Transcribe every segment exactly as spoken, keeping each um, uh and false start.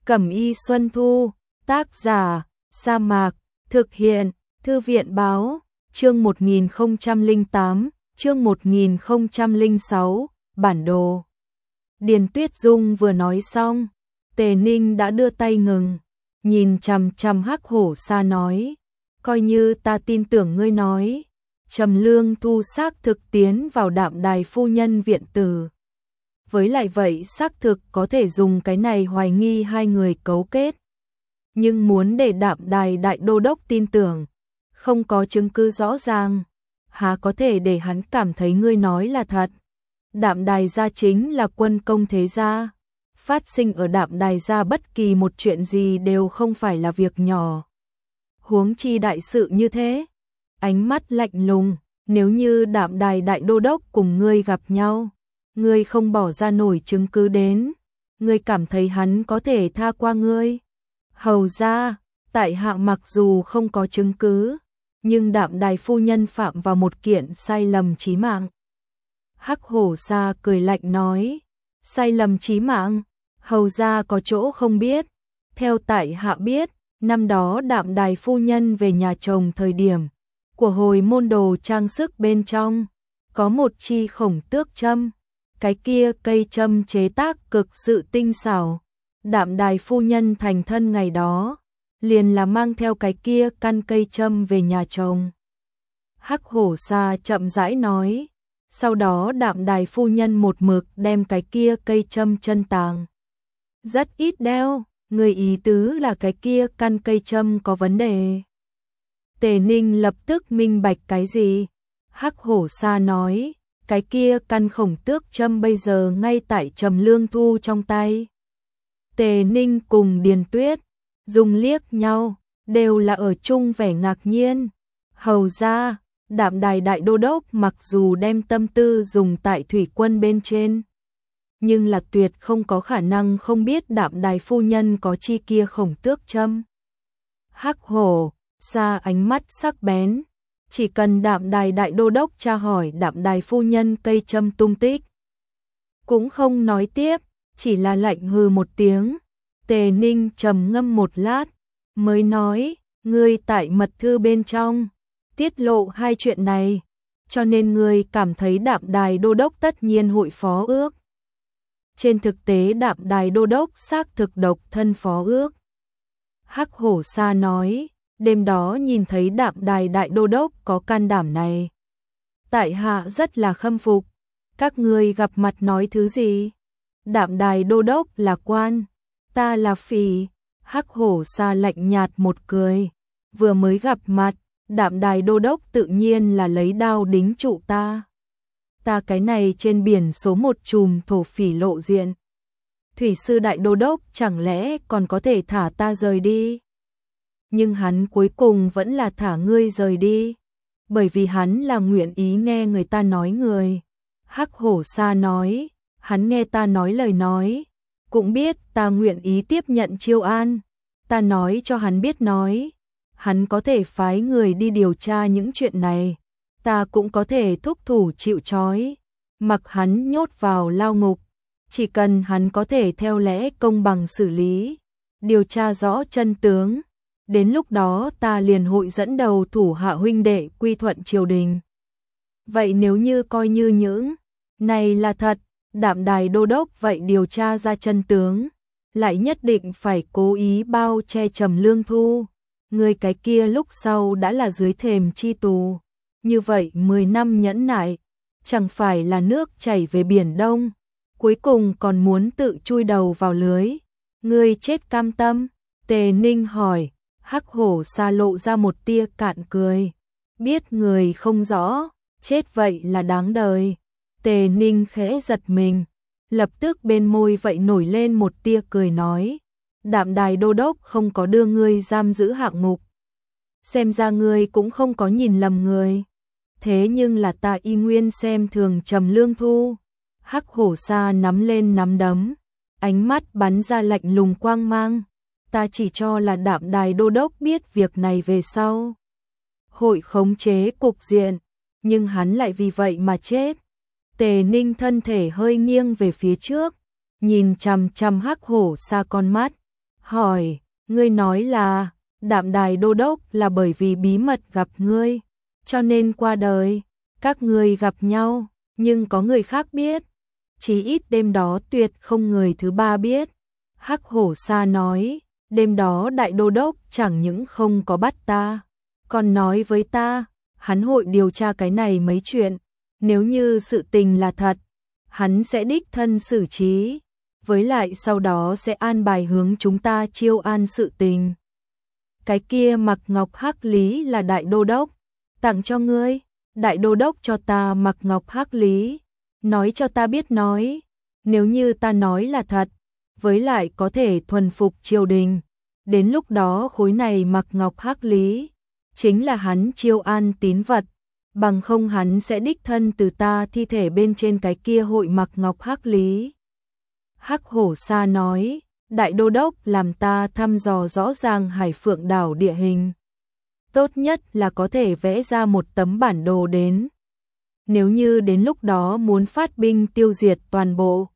Cẩm y Xuân Thu, tác giả, Sa Mạc, thực hiện, Thư viện báo, chương một nghìn không trăm lẻ tám, chương một nghìn không trăm lẻ sáu, bản đồ. Điền Tuyết Dung vừa nói xong, Tề Ninh đã đưa tay ngừng, nhìn chằm chằm Hắc Hổ Sa nói, coi như ta tin tưởng ngươi nói, Trầm Lương Thu xác thực tiến vào Đạm Đài phu nhân viện tử. Với lại vậy xác thực có thể dùng cái này hoài nghi hai người cấu kết. Nhưng muốn để Đạm Đài đại đô đốc tin tưởng, không có chứng cứ rõ ràng, há có thể để hắn cảm thấy ngươi nói là thật. Đạm Đài gia chính là quân công thế gia, phát sinh ở Đạm Đài gia bất kỳ một chuyện gì đều không phải là việc nhỏ. Huống chi đại sự như thế, ánh mắt lạnh lùng, nếu như Đạm Đài đại đô đốc cùng ngươi gặp nhau, ngươi không bỏ ra nổi chứng cứ đến, ngươi cảm thấy hắn có thể tha qua ngươi. Hầu ra, tại hạ mặc dù không có chứng cứ, nhưng Đạm Đài phu nhân phạm vào một kiện sai lầm chí mạng. Hắc Hổ Sa cười lạnh nói, sai lầm chí mạng, hầu ra có chỗ không biết. Theo tại hạ biết, năm đó Đạm Đài phu nhân về nhà chồng thời điểm, của hồi môn đồ trang sức bên trong, có một chi khổng tước châm. Cái kia cây châm chế tác cực sự tinh xảo. Đạm Đài phu nhân thành thân ngày đó, liền là mang theo cái kia căn cây châm về nhà chồng. Hắc Hổ Sa chậm rãi nói, sau đó Đạm Đài phu nhân một mực đem cái kia cây châm chân tàng. Rất ít đeo, người ý tứ là cái kia căn cây châm có vấn đề. Tề Ninh lập tức minh bạch cái gì? Hắc Hổ Sa nói, cái kia căn khổng tước châm bây giờ ngay tại Trầm Lương Thu trong tay. Tề Ninh cùng Điền Tuyết dùng liếc nhau, đều là ở chung vẻ ngạc nhiên. Hầu ra, Đạm Đài đại đô đốc mặc dù đem tâm tư dùng tại thủy quân bên trên, nhưng là tuyệt không có khả năng không biết Đạm Đài phu nhân có chi kia khổng tước châm. Hắc Hổ Sa ánh mắt sắc bén, chỉ cần Đạm Đài đại đô đốc tra hỏi Đạm Đài phu nhân cây châm tung tích, cũng không nói tiếp, chỉ là lạnh hừ một tiếng. Tề Ninh trầm ngâm một lát, mới nói, ngươi tại mật thư bên trong tiết lộ hai chuyện này, cho nên ngươi cảm thấy Đạm Đài đô đốc tất nhiên hội phó ước. Trên thực tế Đạm Đài đô đốc xác thực độc thân phó ước. Hắc Hổ Sa nói, đêm đó nhìn thấy Đạm Đài đại đô đốc có can đảm này, tại hạ rất là khâm phục. Các ngươi gặp mặt nói thứ gì? Đạm Đài đô đốc là quan, ta là phỉ. Hắc Hổ Sa lạnh nhạt một cười, vừa mới gặp mặt, Đạm Đài đô đốc tự nhiên là lấy đao đính trụ ta. Ta cái này trên biển số một chùm thổ phỉ lộ diện. Thủy sư đại đô đốc chẳng lẽ còn có thể thả ta rời đi? Nhưng hắn cuối cùng vẫn là thả ngươi rời đi, bởi vì hắn là nguyện ý nghe người ta nói người. Hắc Hổ Sa nói, hắn nghe ta nói lời nói, cũng biết ta nguyện ý tiếp nhận chiêu an. Ta nói cho hắn biết nói, hắn có thể phái người đi điều tra những chuyện này, ta cũng có thể thúc thủ chịu trói, mặc hắn nhốt vào lao ngục, chỉ cần hắn có thể theo lẽ công bằng xử lý, điều tra rõ chân tướng. Đến lúc đó ta liền hội dẫn đầu thủ hạ huynh đệ quy thuận triều đình. Vậy nếu như coi như những này là thật, Đạm Đài đô đốc vậy điều tra ra chân tướng, lại nhất định phải cố ý bao che Trầm Lương Thu, người cái kia lúc sau đã là dưới thềm chi tù. Như vậy mười năm nhẫn nại, chẳng phải là nước chảy về biển Đông, cuối cùng còn muốn tự chui đầu vào lưới. Ngươi chết cam tâm? Tề Ninh hỏi. Hắc Hổ Sa lộ ra một tia cạn cười, biết người không rõ, chết vậy là đáng đời. Tề Ninh khẽ giật mình, lập tức bên môi vậy nổi lên một tia cười nói, Đạm Đài đô đốc không có đưa ngươi giam giữ hạng ngục, xem ra ngươi cũng không có nhìn lầm người. Thế nhưng là ta y nguyên xem thường Trầm Lương Thu. Hắc Hổ Sa nắm lên nắm đấm, ánh mắt bắn ra lạnh lùng quang mang. Ta chỉ cho là Đạm Đài đô đốc biết việc này về sau hội khống chế cục diện, nhưng hắn lại vì vậy mà chết. Tề Ninh thân thể hơi nghiêng về phía trước, nhìn chằm chằm Hắc Hổ Sa con mắt, hỏi, ngươi nói là, Đạm Đài Đô Đốc là bởi vì bí mật gặp ngươi, cho nên qua đời, các ngươi gặp nhau, nhưng có người khác biết, chí ít đêm đó tuyệt không người thứ ba biết. Hắc Hổ Sa nói, đêm đó Đại Đô Đốc chẳng những không có bắt ta, còn nói với ta, hắn hội điều tra cái này mấy chuyện, nếu như sự tình là thật, hắn sẽ đích thân xử trí, với lại sau đó sẽ an bài hướng chúng ta chiêu an sự tình. Cái kia mặc ngọc hắc lý là Đại Đô Đốc, tặng cho ngươi, Đại Đô Đốc cho ta mặc ngọc hắc lý, nói cho ta biết nói, nếu như ta nói là thật, với lại có thể thuần phục triều đình, đến lúc đó khối này mặc ngọc hắc lý, chính là hắn chiêu an tín vật, bằng không hắn sẽ đích thân từ ta thi thể bên trên cái kia hội mặc ngọc hắc lý. Hắc Hổ Sa nói, Đại Đô Đốc làm ta thăm dò rõ ràng Hải Phượng đảo địa hình. Tốt nhất là có thể vẽ ra một tấm bản đồ đến. Nếu như đến lúc đó muốn phát binh tiêu diệt toàn bộ,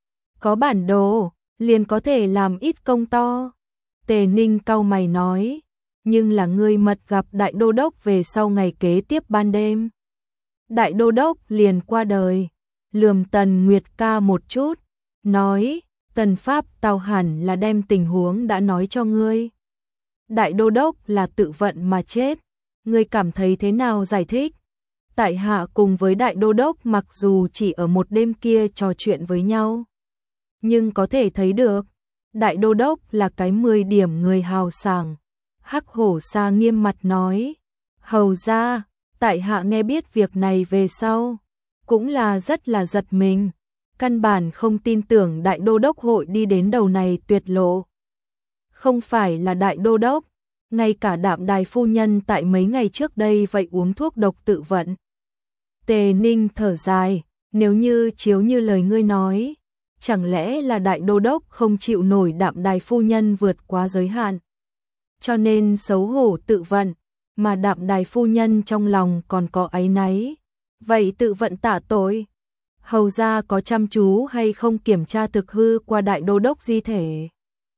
có bản đồ, liền có thể làm ít công to. Tề Ninh cau mày nói, nhưng là ngươi mật gặp Đại Đô Đốc về sau ngày kế tiếp ban đêm. Đại Đô Đốc liền qua đời, lườm Tần Nguyệt ca một chút, nói, Tần Pháp Tào hẳn là đem tình huống đã nói cho ngươi. Đại Đô Đốc là tự vận mà chết, ngươi cảm thấy thế nào giải thích? Tại hạ cùng với Đại Đô Đốc mặc dù chỉ ở một đêm kia trò chuyện với nhau, nhưng có thể thấy được, Đại Đô Đốc là cái mười điểm người hào sảng. Hắc Hổ Sa nghiêm mặt nói, hầu ra, tại hạ nghe biết việc này về sau, cũng là rất là giật mình, căn bản không tin tưởng Đại Đô Đốc hội đi đến đầu này tuyệt lộ. Không phải là Đại Đô Đốc, ngay cả Đạm Đài phu nhân tại mấy ngày trước đây vậy uống thuốc độc tự vận. Tề Ninh thở dài, nếu như chiếu như lời ngươi nói, chẳng lẽ là Đại Đô Đốc không chịu nổi Đạm Đài phu nhân vượt quá giới hạn, cho nên xấu hổ tự vận, mà Đạm Đài phu nhân trong lòng còn có áy náy, vậy tự vận tạ tội. Hầu ra có chăm chú hay không kiểm tra thực hư qua Đại Đô Đốc di thể?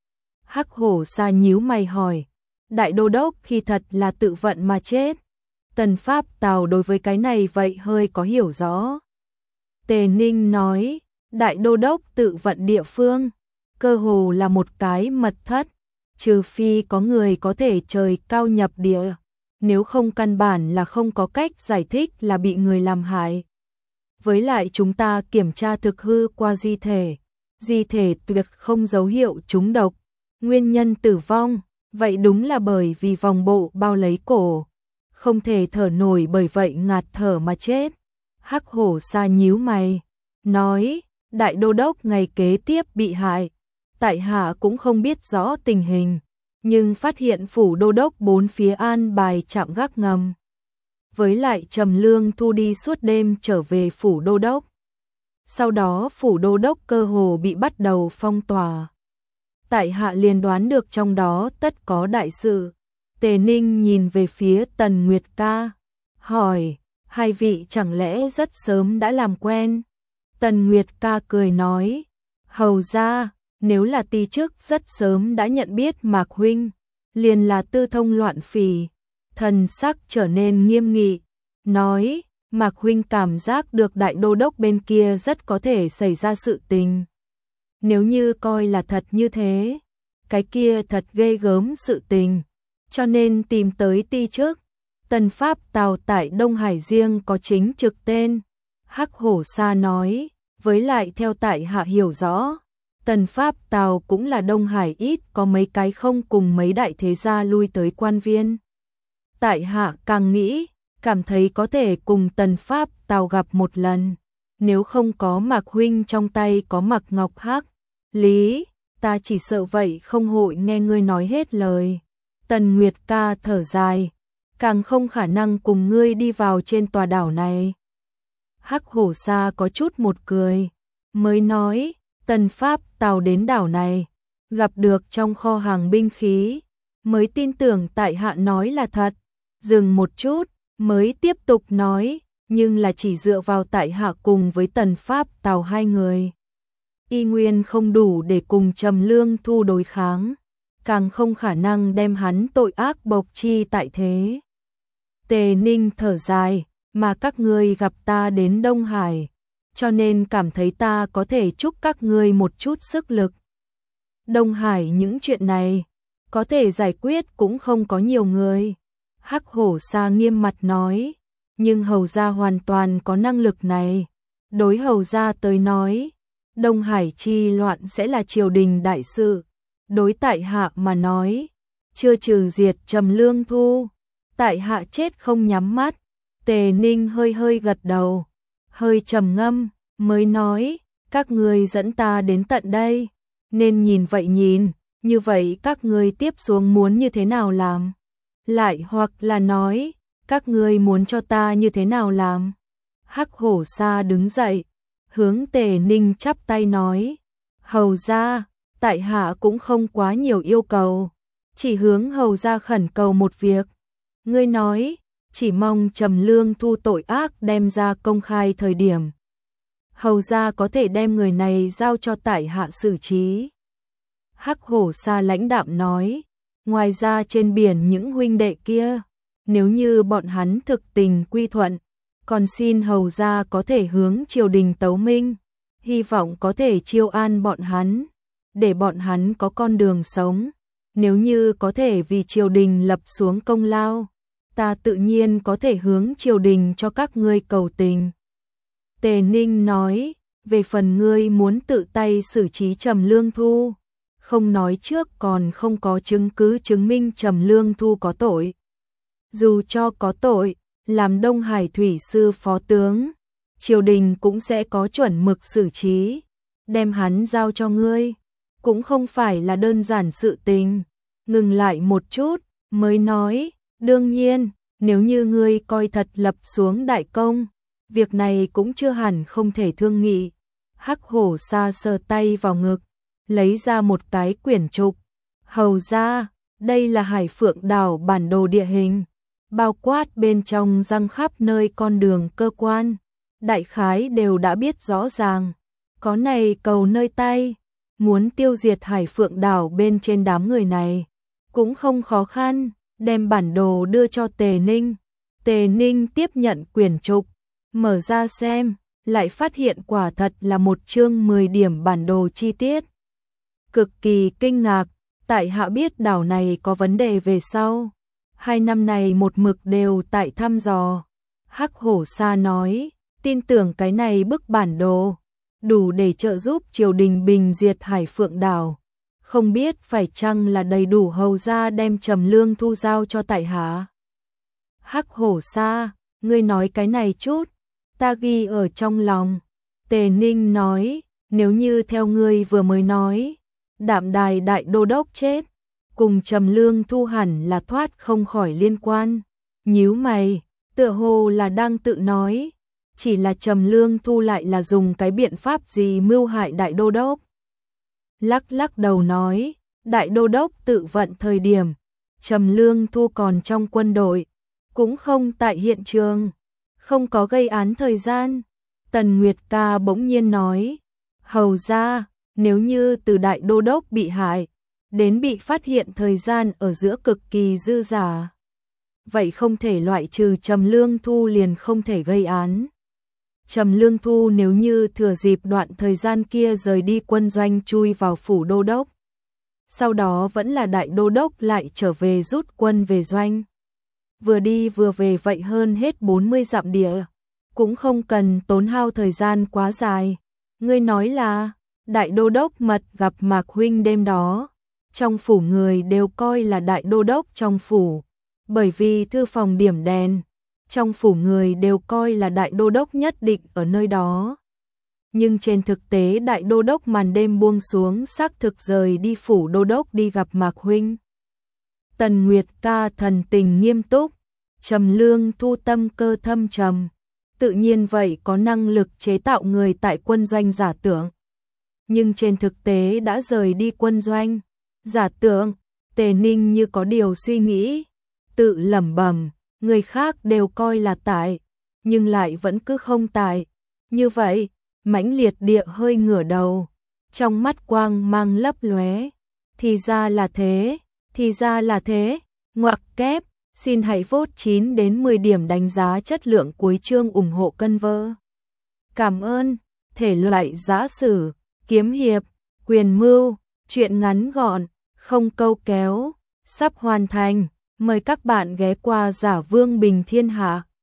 Hắc Hổ Sa nhíu mày hỏi, Đại Đô Đốc khi thật là tự vận mà chết. Tần Pháp Tào đối với cái này vậy hơi có hiểu rõ. Tề Ninh nói, Đại Đô Đốc tự vận địa phương, cơ hồ là một cái mật thất, trừ phi có người có thể trời cao nhập địa, nếu không căn bản là không có cách giải thích là bị người làm hại. Với lại chúng ta kiểm tra thực hư qua di thể, di thể tuyệt không dấu hiệu trúng độc, nguyên nhân tử vong, vậy đúng là bởi vì vòng bộ bao lấy cổ, không thể thở nổi bởi vậy ngạt thở mà chết. Hắc Hổ Sa nhíu mày, nói, Đại Đô Đốc ngày kế tiếp bị hại, tại hạ cũng không biết rõ tình hình, nhưng phát hiện phủ Đô Đốc bốn phía an bài trạm gác ngầm. Với lại Trầm Lương Thu đi suốt đêm trở về phủ Đô Đốc. Sau đó phủ Đô Đốc cơ hồ bị bắt đầu phong tỏa. Tại hạ liền đoán được trong đó tất có đại sự. Tề Ninh nhìn về phía Tần Nguyệt ca, hỏi, hai vị chẳng lẽ rất sớm đã làm quen? Tần Nguyệt ca cười nói, hầu ra, nếu là ti chức rất sớm đã nhận biết Mạc huynh, liền là tư thông loạn phỉ. Thần sắc trở nên nghiêm nghị, nói, Mạc huynh cảm giác được Đại Đô Đốc bên kia rất có thể xảy ra sự tình. Nếu như coi là thật như thế, cái kia thật ghê gớm sự tình, cho nên tìm tới ti chức. Tần Pháp Tào tại Đông Hải riêng có chính trực tên. Hắc Hổ Sa nói, với lại theo tại hạ hiểu rõ, Tần Pháp Tào cũng là Đông Hải ít có mấy cái không cùng mấy đại thế gia lui tới quan viên. Tại hạ càng nghĩ, cảm thấy có thể cùng Tần Pháp Tào gặp một lần, nếu không có Mạc huynh trong tay có Mạc Ngọc Hắc lý, ta chỉ sợ vậy không hội nghe ngươi nói hết lời. Tần Nguyệt ca thở dài, càng không khả năng cùng ngươi đi vào trên tòa đảo này. Hắc Hổ Sa có chút một cười, mới nói, Tần Pháp Tào đến đảo này, gặp được trong kho hàng binh khí, mới tin tưởng tại hạ nói là thật. Dừng một chút, mới tiếp tục nói, nhưng là chỉ dựa vào tại hạ cùng với Tần Pháp Tào hai người. Y nguyên không đủ để cùng Trầm Lương Thu đối kháng. càng không khả năng đem hắn tội ác bộc chi tại thế. Tề Ninh thở dài, mà các ngươi gặp ta đến Đông Hải, cho nên cảm thấy ta có thể chúc các ngươi một chút sức lực. Đông Hải những chuyện này, có thể giải quyết cũng không có nhiều người. Hắc Hổ Sa nghiêm mặt nói, nhưng hầu gia hoàn toàn có năng lực này. Đối hầu gia tới nói, Đông Hải chi loạn sẽ là triều đình đại sự. Đối tại hạ mà nói, chưa trừ diệt Trầm Lương Thu, tại hạ chết không nhắm mắt. Tề Ninh hơi hơi gật đầu, hơi trầm ngâm, mới nói, các ngươi dẫn ta đến tận đây, nên nhìn vậy nhìn, như vậy các ngươi tiếp xuống muốn như thế nào làm? Lại hoặc là nói, các ngươi muốn cho ta như thế nào làm? Hắc Hổ Sa đứng dậy, hướng Tề Ninh chắp tay nói, hầu gia, tại hạ cũng không quá nhiều yêu cầu, chỉ hướng hầu gia khẩn cầu một việc. Ngươi nói, chỉ mong Trầm Lương Thu tội ác đem ra công khai thời điểm, hầu gia có thể đem người này giao cho tại hạ xử trí. Hắc Hổ Sa lãnh đạm nói, ngoài ra trên biển những huynh đệ kia, nếu như bọn hắn thực tình quy thuận, còn xin hầu gia có thể hướng triều đình tấu minh, hy vọng có thể chiêu an bọn hắn, để bọn hắn có con đường sống. Nếu như có thể vì triều đình lập xuống công lao, ta tự nhiên có thể hướng triều đình cho các ngươi cầu tình. Tề Ninh nói, về phần ngươi muốn tự tay xử trí Trầm Lương Thu, không nói trước còn không có chứng cứ chứng minh Trầm Lương Thu có tội. Dù cho có tội, làm Đông Hải thủy sư phó tướng, triều đình cũng sẽ có chuẩn mực xử trí, đem hắn giao cho ngươi, cũng không phải là đơn giản sự tình. Ngừng lại một chút, mới nói, đương nhiên, nếu như ngươi coi thật lập xuống đại công, việc này cũng chưa hẳn không thể thương nghị. Hắc Hổ Sa sờ tay vào ngực, lấy ra một cái quyển trục. Hầu gia, đây là Hải Phượng đảo bản đồ địa hình, bao quát bên trong răng khắp nơi con đường cơ quan, đại khái đều đã biết rõ ràng. Có này cầu nơi tay, muốn tiêu diệt Hải Phượng đảo bên trên đám người này, cũng không khó khăn. Đem bản đồ đưa cho Tề Ninh. Tề Ninh tiếp nhận quyển trục, mở ra xem, lại phát hiện quả thật là một chương mười điểm bản đồ chi tiết. Cực kỳ kinh ngạc, tại hạ biết đảo này có vấn đề về sau. Hai năm này một mực đều tại thăm dò. Hắc Hổ Sa nói, tin tưởng cái này bức bản đồ, đủ để trợ giúp triều đình bình diệt Hải Phượng đảo. Không biết phải chăng là đầy đủ hầu gia đem Trầm Lương Thu giao cho tại hạ. Hắc Hổ Sa, ngươi nói cái này chút, ta ghi ở trong lòng. Tề Ninh nói, nếu như theo ngươi vừa mới nói, Đạm Đài đại đô đốc chết, cùng Trầm Lương Thu hẳn là thoát không khỏi liên quan. Nhíu mày, tựa hồ là đang tự nói, chỉ là Trầm Lương Thu lại là dùng cái biện pháp gì mưu hại đại đô đốc. Lắc lắc đầu nói, đại đô đốc tự vận thời điểm, Trầm Lương Thu còn trong quân đội, cũng không tại hiện trường, không có gây án thời gian. Tần Nguyệt Ca bỗng nhiên nói, hầu gia, nếu như từ đại đô đốc bị hại, đến bị phát hiện thời gian ở giữa cực kỳ dư dả, vậy không thể loại trừ Trầm Lương Thu liền không thể gây án. Trầm Lương Thu nếu như thừa dịp đoạn thời gian kia rời đi quân doanh chui vào phủ đô đốc, sau đó vẫn là đại đô đốc lại trở về rút quân về doanh. Vừa đi vừa về vậy hơn hết bốn mươi dặm địa, cũng không cần tốn hao thời gian quá dài. Ngươi nói là, đại đô đốc mật gặp Mạc huynh đêm đó, trong phủ người đều coi là đại đô đốc trong phủ, bởi vì thư phòng điểm đèn, trong phủ người đều coi là đại đô đốc nhất định ở nơi đó. Nhưng trên thực tế đại đô đốc màn đêm buông xuống xác thực rời đi phủ đô đốc đi gặp Mạc huynh. Tần Nguyệt Ca thần tình nghiêm túc, Trầm Lương Thu tâm cơ thâm trầm, tự nhiên vậy có năng lực chế tạo người tại quân doanh giả tưởng. Nhưng trên thực tế đã rời đi quân doanh, giả tưởng. Tề Ninh như có điều suy nghĩ, tự lẩm bẩm, người khác đều coi là tại, nhưng lại vẫn cứ không tại. Như vậy, mãnh liệt địa hơi ngửa đầu, trong mắt quang mang lấp lóe, Thì ra là thế, thì ra là thế, ngoặc kép, xin hãy vote chín đến mười điểm đánh giá chất lượng cuối chương ủng hộ cân vơ. Cảm ơn, thể loại giã sử, kiếm hiệp, quyền mưu, truyện ngắn gọn, không câu kéo, sắp hoàn thành, mời các bạn ghé qua Giả Vương Bình Thiên Hạ.